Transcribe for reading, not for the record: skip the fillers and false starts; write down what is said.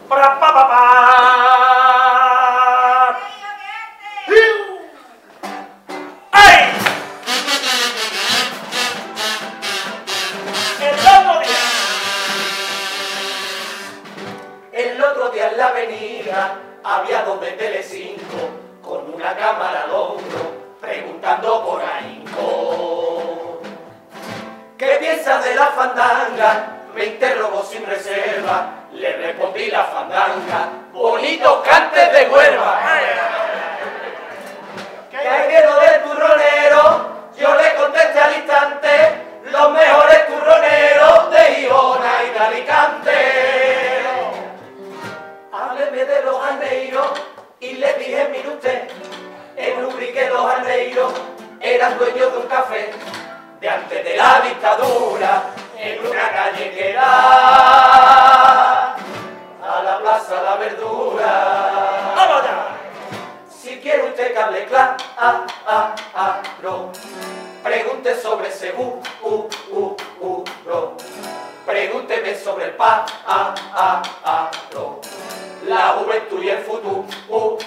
¡Pra, pa, pa, pa! ¡Ay! El otro día en la avenida había dos de Telecinco con una cámara al hombro preguntando por ahínco. ¿Qué piensas de la fandanga? Me interrogó sin reserva. Le respondí la fandanga, bonitos cantes de Huelva. ¿Qué quiero del turronero? Yo le contesté al instante, los mejores turroneros de Girona y de Alicante. Hábleme de los alneiros y le dije, mire usted, en Ubrique los alneiros eran dueños de un café de antes de la dictadura, en una calle que da a la Plaza La Verdura. ¡Vamos ya! Si quiere usted que hable claro, pregunte sobre seguro, pregúnteme sobre el paro, la juventud y el futuro.